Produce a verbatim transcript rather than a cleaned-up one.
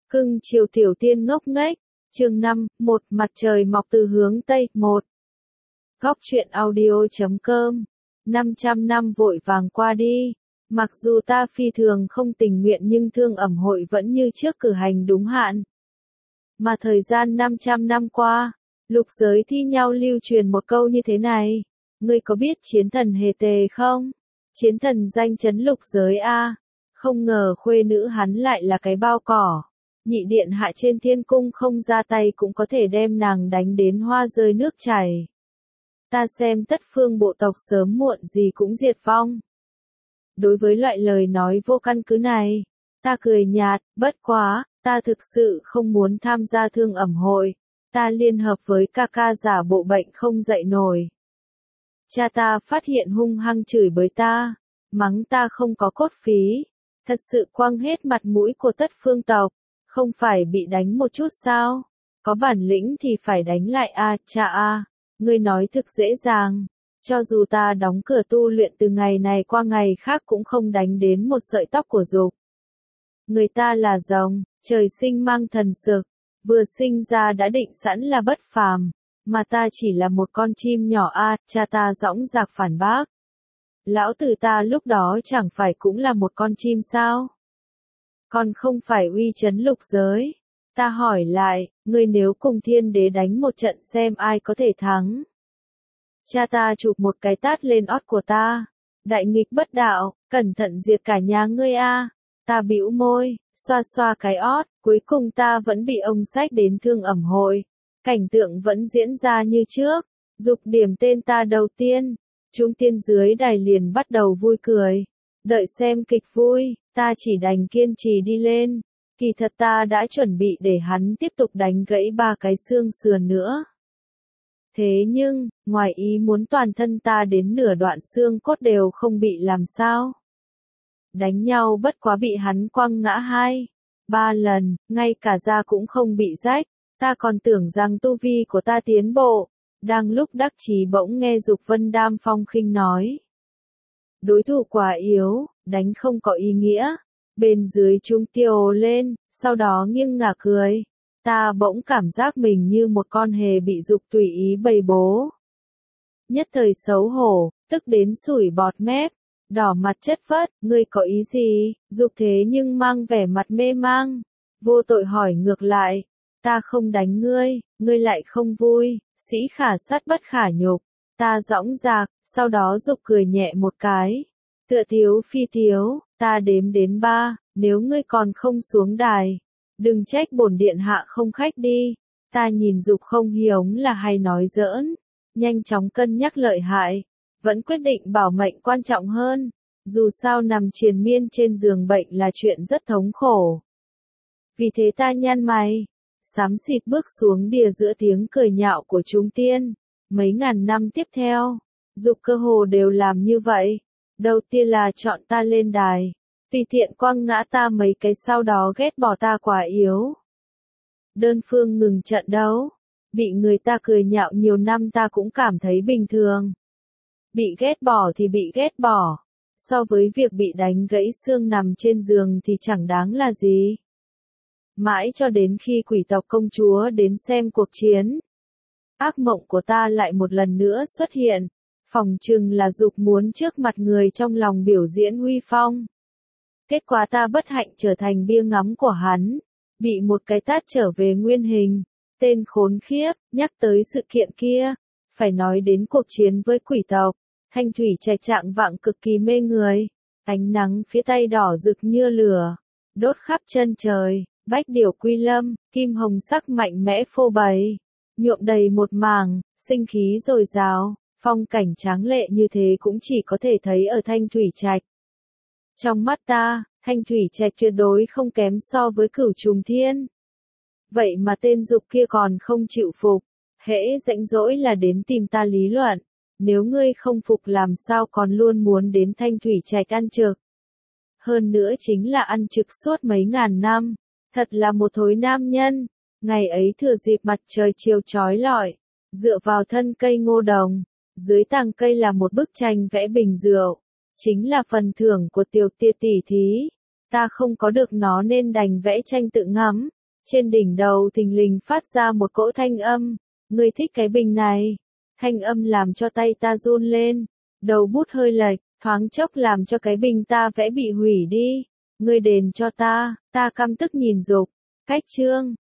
Cưng chiều tiểu tiên ngốc nghếch. Chương năm, một mặt trời mọc từ hướng Tây, một. Góc truyện audio chấm com. năm trăm năm vội vàng qua đi. Mặc dù ta phi thường không tình nguyện nhưng Thương Ẩm Hội vẫn như trước cử hành đúng hạn. Mà thời gian năm trăm năm qua, lục giới thi nhau lưu truyền một câu như thế này. Ngươi có biết chiến thần Hề Tề không? Chiến thần danh chấn lục giới a. Không ngờ khuê nữ hắn lại là cái bao cỏ. Nhị điện hạ trên thiên cung không ra tay cũng có thể đem nàng đánh đến hoa rơi nước chảy. Ta xem tất phương bộ tộc sớm muộn gì cũng diệt vong. Đối với loại lời nói vô căn cứ này, ta cười nhạt, bất quá, ta thực sự không muốn tham gia Thương Ẩm Hội. Ta liên hợp với ca ca giả bộ bệnh không dậy nổi. Cha ta phát hiện hung hăng chửi bới ta, mắng ta không có cốt phí, thật sự quăng hết mặt mũi của tất phương tộc, không phải bị đánh một chút sao? Có bản lĩnh thì phải đánh lại a, cha a, ngươi nói thực dễ dàng, cho dù ta đóng cửa tu luyện từ ngày này qua ngày khác cũng không đánh đến một sợi tóc của Dục. Người ta là rồng, trời sinh mang thần sực, vừa sinh ra đã định sẵn là bất phàm. Mà ta chỉ là một con chim nhỏ a, cha ta dõng dạc phản bác. Lão tử ta lúc đó chẳng phải cũng là một con chim sao? Còn không phải uy chấn lục giới. Ta hỏi lại, ngươi nếu cùng thiên đế đánh một trận xem ai có thể thắng. Cha ta chụp một cái tát lên ót của ta. Đại nghịch bất đạo, cẩn thận diệt cả nhà ngươi a. Ta bĩu môi, xoa xoa cái ót, cuối cùng ta vẫn bị ông xách đến Thương Ẩm Hội. Cảnh tượng vẫn diễn ra như trước, Dục điểm tên ta đầu tiên, chúng tiên dưới đài liền bắt đầu vui cười. Đợi xem kịch vui, ta chỉ đành kiên trì đi lên, kỳ thật ta đã chuẩn bị để hắn tiếp tục đánh gãy ba cái xương sườn nữa. Thế nhưng, ngoài ý muốn toàn thân ta đến nửa đoạn xương cốt đều không bị làm sao. Đánh nhau bất quá bị hắn quăng ngã hai, ba lần, ngay cả da cũng không bị rách. Ta còn tưởng rằng tu vi của ta tiến bộ, đang lúc đắc chí bỗng nghe Dục Vân Đam phong khinh nói. Đối thủ quá yếu, đánh không có ý nghĩa, bên dưới chúng tiêu lên, sau đó nghiêng ngả cười. Ta bỗng cảm giác mình như một con hề bị Dục tùy ý bày bố. Nhất thời xấu hổ, tức đến sủi bọt mép, đỏ mặt chất phất, ngươi có ý gì? Dục thế nhưng mang vẻ mặt mê mang, vô tội hỏi ngược lại. Ta không đánh ngươi, ngươi lại không vui, sĩ khả sát bất khả nhục. Ta dõng dạc, sau đó Dục cười nhẹ một cái. Tựa thiếu phi thiếu, ta đếm đến ba, nếu ngươi còn không xuống đài. Đừng trách bổn điện hạ không khách đi. Ta nhìn Dục không hiểu là hay nói giỡn. Nhanh chóng cân nhắc lợi hại. Vẫn quyết định bảo mệnh quan trọng hơn. Dù sao nằm triền miên trên giường bệnh là chuyện rất thống khổ. Vì thế ta nhăn mày. Xám xịt bước xuống đìa giữa tiếng cười nhạo của chúng tiên. Mấy ngàn năm tiếp theo, Dục cơ hồ đều làm như vậy. Đầu tiên là chọn ta lên đài, tùy tiện quăng ngã ta mấy cái sau đó ghét bỏ ta quá yếu. Đơn phương ngừng trận đấu, bị người ta cười nhạo nhiều năm ta cũng cảm thấy bình thường. Bị ghét bỏ thì bị ghét bỏ, so với việc bị đánh gãy xương nằm trên giường thì chẳng đáng là gì. Mãi cho đến khi quỷ tộc công chúa đến xem cuộc chiến. Ác mộng của ta lại một lần nữa xuất hiện. Phỏng chừng là Dục muốn trước mặt người trong lòng biểu diễn uy phong. Kết quả ta bất hạnh trở thành bia ngắm của hắn. Bị một cái tát trở về nguyên hình. Tên khốn khiếp, nhắc tới sự kiện kia. Phải nói đến cuộc chiến với quỷ tộc. Thanh thủy trạch trạng vạng cực kỳ mê người. Ánh nắng phía tây đỏ rực như lửa. Đốt khắp chân trời. Bách điểu quy lâm, kim hồng sắc mạnh mẽ phô bày, nhuộm đầy một mảng, sinh khí dồi dào, phong cảnh tráng lệ như thế cũng chỉ có thể thấy ở Thanh Thủy Trạch. Trong mắt ta, Thanh Thủy Trạch tuyệt đối không kém so với Cửu Trùng Thiên. Vậy mà tên Dục kia còn không chịu phục, hễ rảnh rỗi là đến tìm ta lý luận, nếu ngươi không phục làm sao còn luôn muốn đến Thanh Thủy Trạch ăn trực. Hơn nữa chính là ăn trực suốt mấy ngàn năm. Thật là một thối nam nhân. Ngày ấy thừa dịp mặt trời chiều chói lọi, dựa vào thân cây ngô đồng, dưới tàng cây là một bức tranh vẽ bình rượu, chính là phần thưởng của tiểu tia tỷ thí. Ta không có được nó nên đành vẽ tranh tự ngắm, Trên đỉnh đầu thình lình phát ra một cỗ thanh âm. Ngươi thích cái bình này. Thanh âm làm cho tay ta run lên. Đầu bút hơi lệch, thoáng chốc làm cho cái bình ta vẽ bị hủy đi. Ngươi đền cho ta, ta căm tức nhìn Dục. Cách chương.